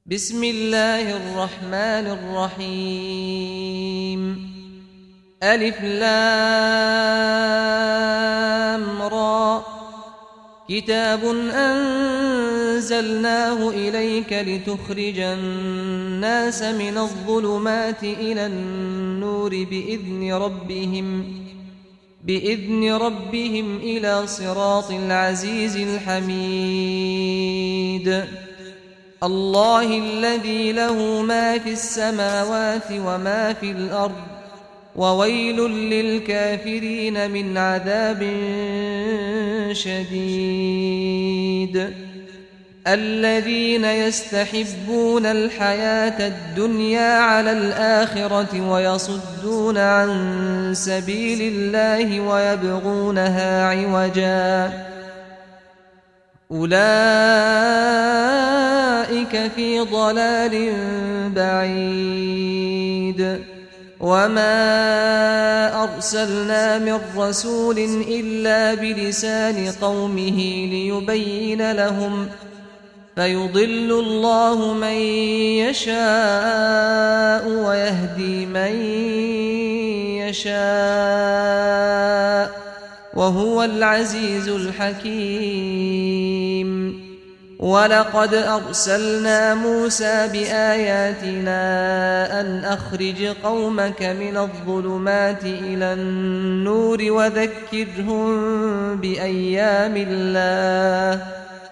بسم الله الرحمن الرحيم ألف لام را كتاب أنزلناه إليك لتخرج الناس من الظلمات إلى النور بإذن ربهم إلى صراط العزيز الحميد الله الذي له ما في السماوات وما في الأرض وويل للكافرين من عذاب شديد الذين يستحبون الحياة الدنيا على الآخرة ويصدون عن سبيل الله ويبغونها عوجا أولئك في ضلال بعيد وما أرسلنا من رسول إلا بلسان قومه ليبين لهم فيضل الله من يشاء ويهدي من يشاء وهو العزيز الحكيم ولقد أرسلنا موسى بآياتنا أن أخرج قومك من الظلمات إلى النور وذكرهم بأيام الله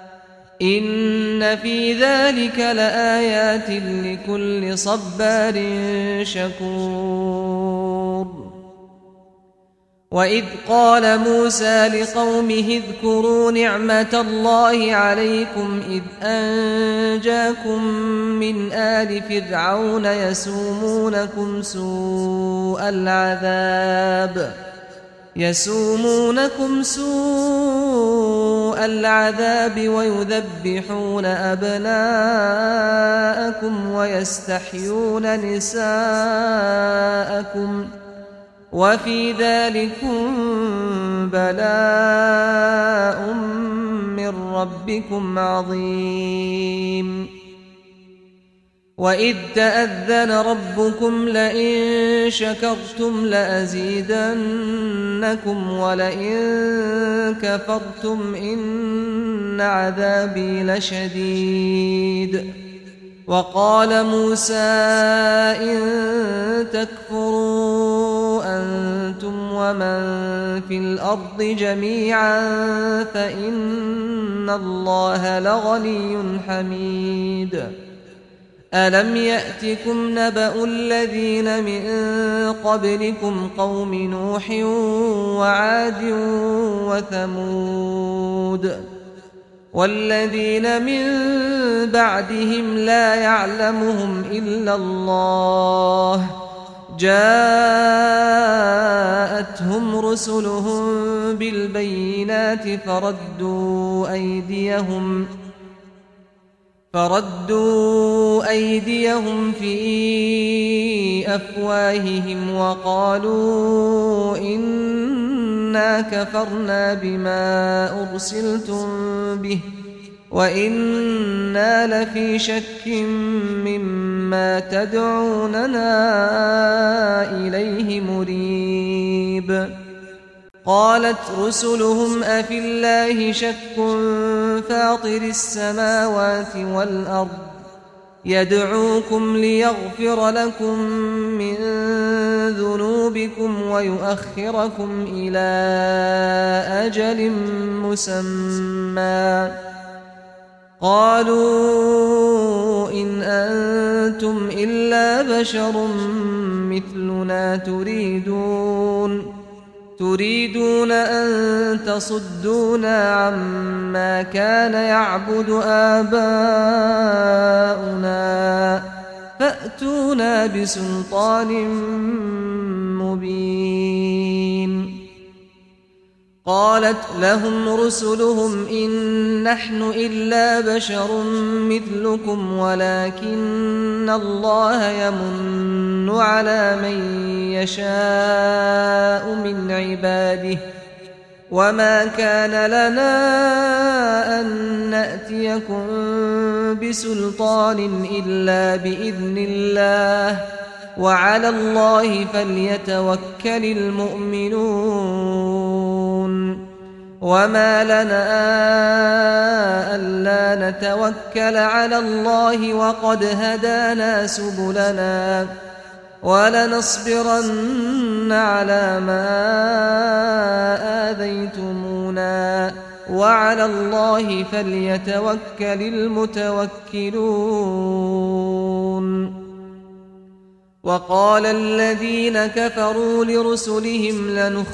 إن في ذلك لآيات لكل صبار شكور وإذ قال موسى لقومه اذكروا نعمة الله عليكم إذ أنجاكم من آل فرعون يسومونكم سوء العذاب ويذبحون أبناءكم ويستحيون نساءكم وفي ذلكم بلاء من ربكم عظيم وإذ تأذن ربكم لئن شكرتم لأزيدنكم ولئن كفرتم إن عذابي لشديد وقال موسى إن تكفروا أنتم ومن في الأرض جميعا فإن الله لغني حميد ألم يأتكم نبأ الذين من قبلكم قوم نوح وعاد وثمود والذين من بعدهم لا يعلمهم إلا الله جاءتهم رسلهم بالبينات فردوا أيديهم في أفواههم وقالوا إنا كفرنا بما أرسلتم به وإنا لفي شك مما تدعوننا إليه مريب قالت رسلهم أفي الله شك فاطر السماوات والأرض يدعوكم ليغفر لكم من ذنوبكم ويؤخركم إلى أجل مسمى قالوا إن أنتم إلا بشر مثلنا تريدون أن تصدونا عما كان يعبد آباؤنا فأتونا بسلطان مبين قالت لهم رسلهم إن نحن إلا بشر مثلكم ولكن الله يمن على من يشاء من عباده وما كان لنا أن نأتيكم بسلطان إلا بإذن الله وعلى الله فليتوكل المؤمنون وما لنا ألا نتوكل على الله وقد هدانا سبلنا ولنصبرن على ما آذيتمونا وعلى الله فليتوكل المتوكلون وقال الذين كفروا لرسلهم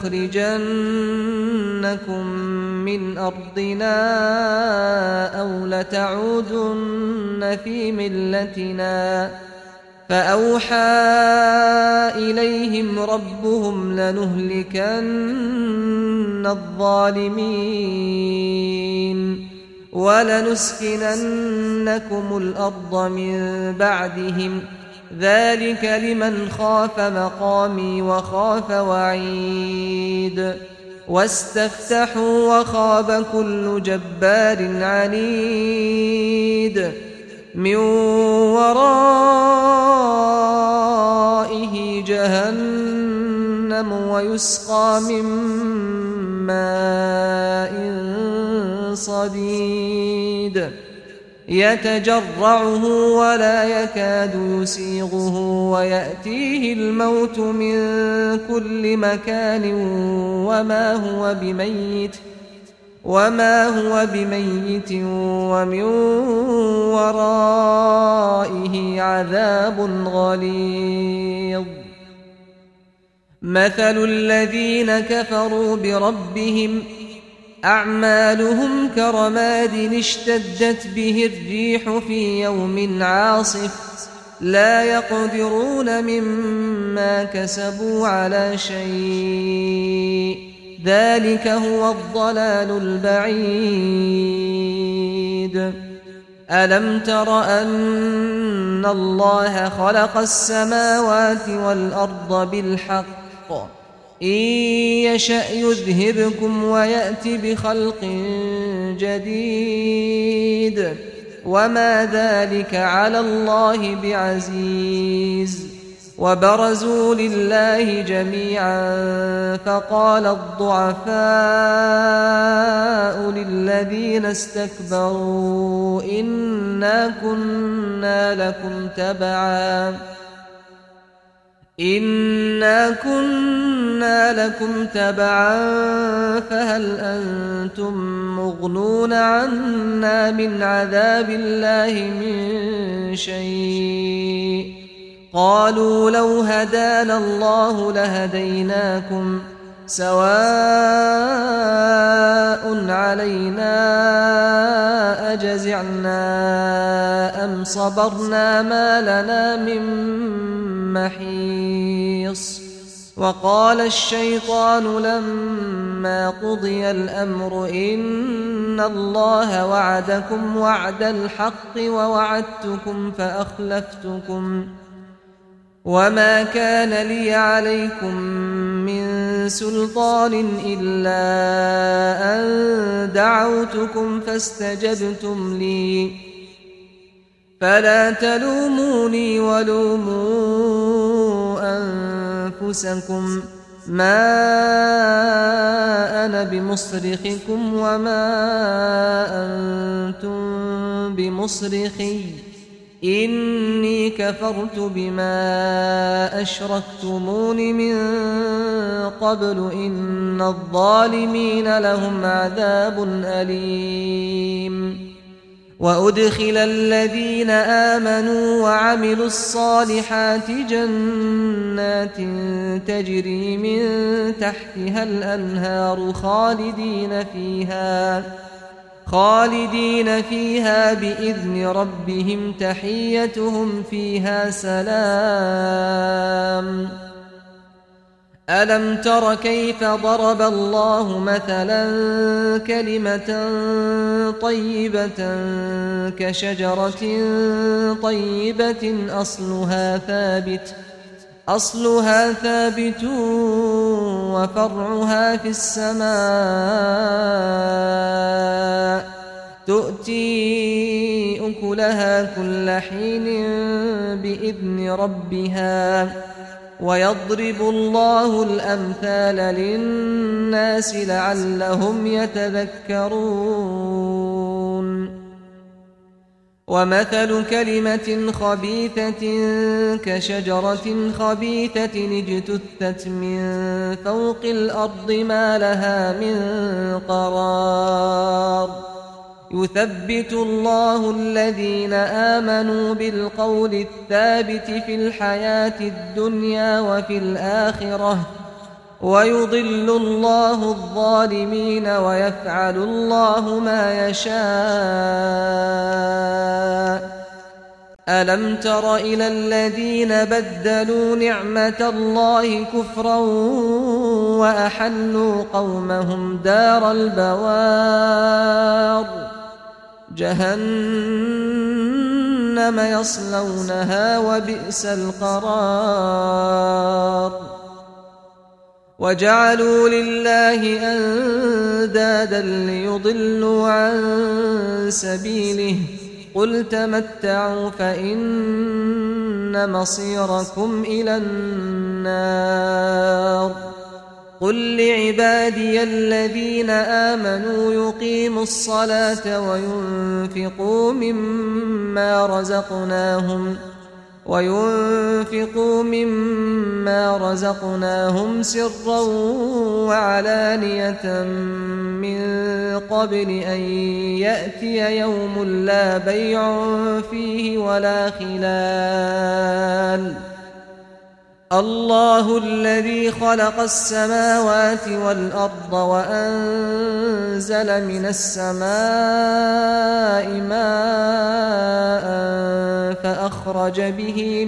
لنخرجنكم من أرضنا أو لتعودن في ملتنا فأوحى إليهم ربهم لنهلكن الظالمين ولنسكننكم الأرض من بعدهم ذلك لمن خاف مقامي وخاف وعيد واستفتحوا وخاب كل جبار عنيد من ورائه جهنم ويسقى من ماء صديد يتجرعه ولا يكاد يسيغه ويأتيه الموت من كل مكان وما هو بميت ومن ورائه عذاب غليظ مثل الذين كفروا بربهم أعمالهم كرماد اشتدت به الريح في يوم عاصف لا يقدرون مما كسبوا على شيء ذلك هو الضلال البعيد ألم تر أن الله خلق السماوات والأرض بالحق إن يشأ يذهبكم ويأت بخلق جديد وما ذلك على الله بعزيز وبرزوا لله جميعا فقال الضعفاء للذين استكبروا إنا كنا لكم تبعا فهل أنتم مغنون عنا من عذاب الله من شيء قالوا لو هدانا الله لهديناكم سواء علينا أجزعنا أم صبرنا ما لنا من محيص وقال الشيطان لما قضي الأمر إن الله وعدكم وعد الحق ووعدتكم فأخلفتكم وما كان لي عليكم من سلطان إلا أن دعوتكم فاستجبتم لي فلا تلوموني ولوموا أنفسكم ما أنا بمصرخكم وما أنتم بمصرخي إني كفرت بما أشركتمون من قبل إن الظالمين لهم عذاب أليم وأدخل الذين آمنوا وعملوا الصالحات جنات تجري من تحتها الأنهار خالدين فيها بإذن ربهم تحيتهم فيها سلام ألم تر كيف ضرب الله مثلا كلمة طيبة كشجرة طيبة أصلها ثابت وفرعها في السماء تؤتي أكلها كل حين بإذن ربها ويضرب الله الأمثال للناس لعلهم يتذكرون ومثل كلمة خبيثة كشجرة خبيثة اجتثت من فوق الأرض ما لها من قرار يثبت الله الذين آمنوا بالقول الثابت في الحياة الدنيا وفي الآخرة ويضل الله الظالمين ويفعل الله ما يشاء ألم تر إلى الذين بدلوا نعمة الله كفرا وأحلوا قومهم دار البوار جهنم يصلونها وبئس القرار وجعلوا لله أندادا ليضلوا عن سبيله قل تمتعوا فإن مصيركم إلى النار قل لعبادي الذين آمنوا يقيموا الصلاة وينفقوا مما رزقناهم سرا وعلانية من قبل أن يأتي يوم لا بيع فيه ولا خلال الله الذي خلق السماوات والأرض وأنزل من السماء ماء فأخرج به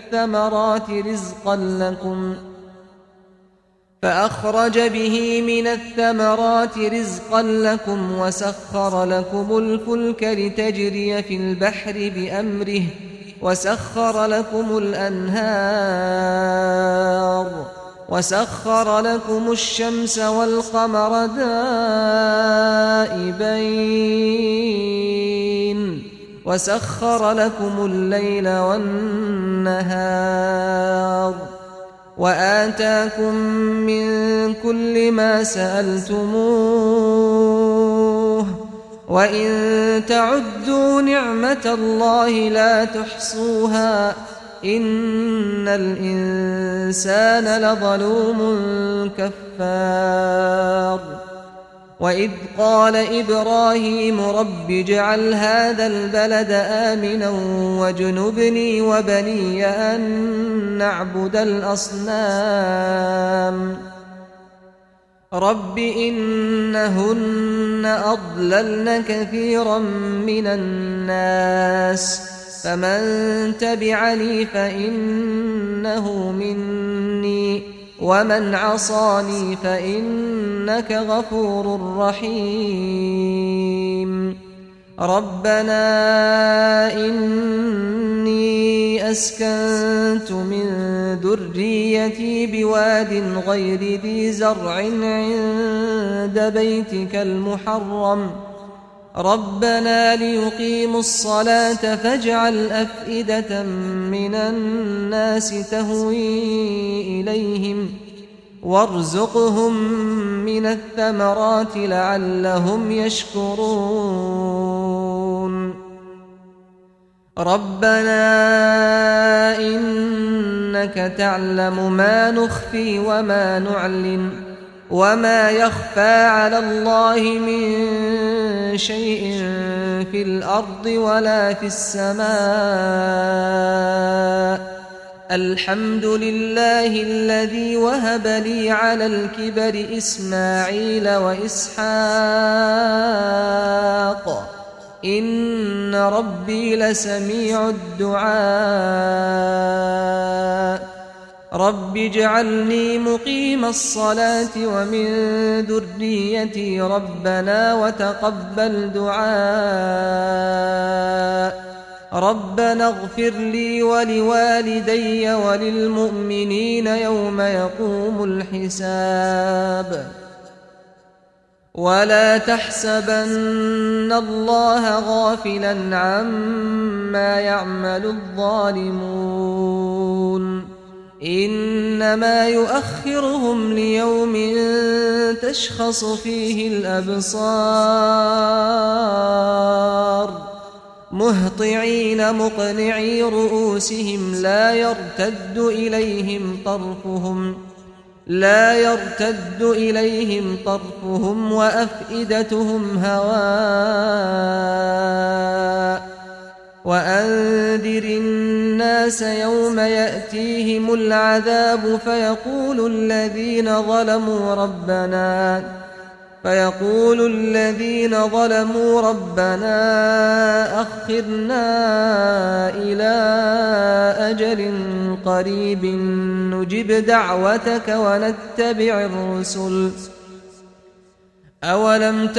من الثمرات رزقا لكم وسخر لكم الفلك لتجري في البحر بأمره وسخر لكم الأنهار وسخر لكم الشمس والقمر دائبين وسخر لكم الليل والنهار وآتاكم من كل ما سألتموه وإن تعدوا نعمة الله لا تحصوها إن الإنسان لظلوم كفار وإذ قال إبراهيم رب اجعل هذا البلد آمنا واجنبني وبني أن نعبد الأصنام رب إنهن أضللن كثيرا من الناس فمن تبعني فإنه مني ومن عصاني فإنك غفور رحيم ربنا إني أسكنت من ذريتي بواد غير ذي زرع عند بيتك المحرم ربنا ليقيموا الصلاة فاجعل أفئدة من الناس تهوي إليهم وارزقهم من الثمرات لعلهم يشكرون ربنا إنك تعلم ما نخفي وما نعلن وما يخفى على الله من شيء في الأرض ولا في السماء الحمد لله الذي وهب لي على الكبر إسماعيل وإسحاق إن ربي لسميع الدعاء رب اجعلني مقيم الصلاة ومن ذريتي ربنا وتقبل دعاء ربنا اغفر لي ولوالدي وللمؤمنين يوم يقوم الحساب ولا تحسبن الله غافلا عما يعمل الظالمون إنما يؤخرهم ليوم تشخص فيه الأبصار مهطعين مقنعي رؤوسهم لا يرتد إليهم طرفهم وأفئدتهم هواء وأنذر الناس يوم يأتيهم العذاب فيقول الذين ظلموا ربنا أخرنا إلى أجل قريب نجب دعوتك ونتبع الرسل أولم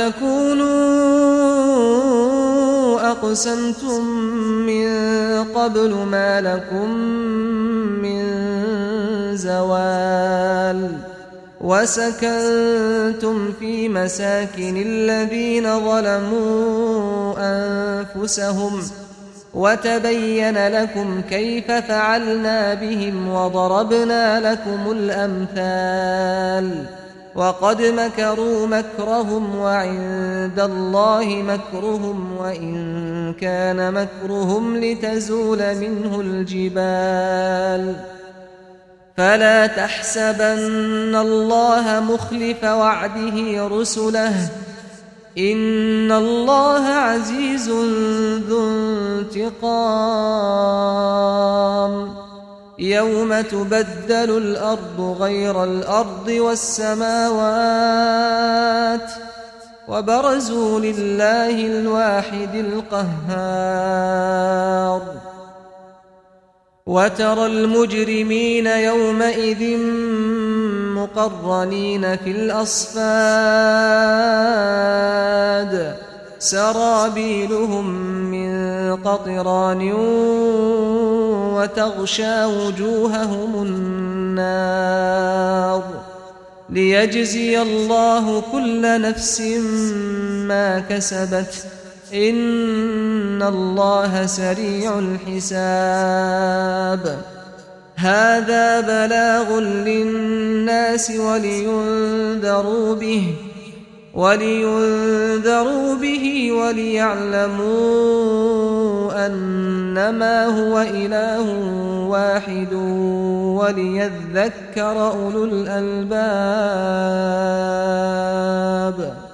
تكونوا أقسمتم من قبل ما لكم من زوال وسكنتم في مساكن الذين ظلموا أنفسهم وتبين لكم كيف فعلنا بهم وضربنا لكم الأمثال وقد مكروا مكرهم وعند الله مكرهم وإن كان مكرهم لتزول منه الجبال فلا تحسبن الله مخلف وعده رسله إن الله عزيز ذو انتقام يوم تبدل الأرض غير الأرض والسماوات وبرزوا لله الواحد القهار وترى المجرمين يومئذ مقرنين في الأصفاد سرابيلهم من قطران وتغشى وجوههم النار ليجزي الله كل نفس ما كسبت إن الله سريع الحساب هذا بلاغ للناس ولينذروا به وليعلموا أنما هو إله واحد وليذكر أولو الألباب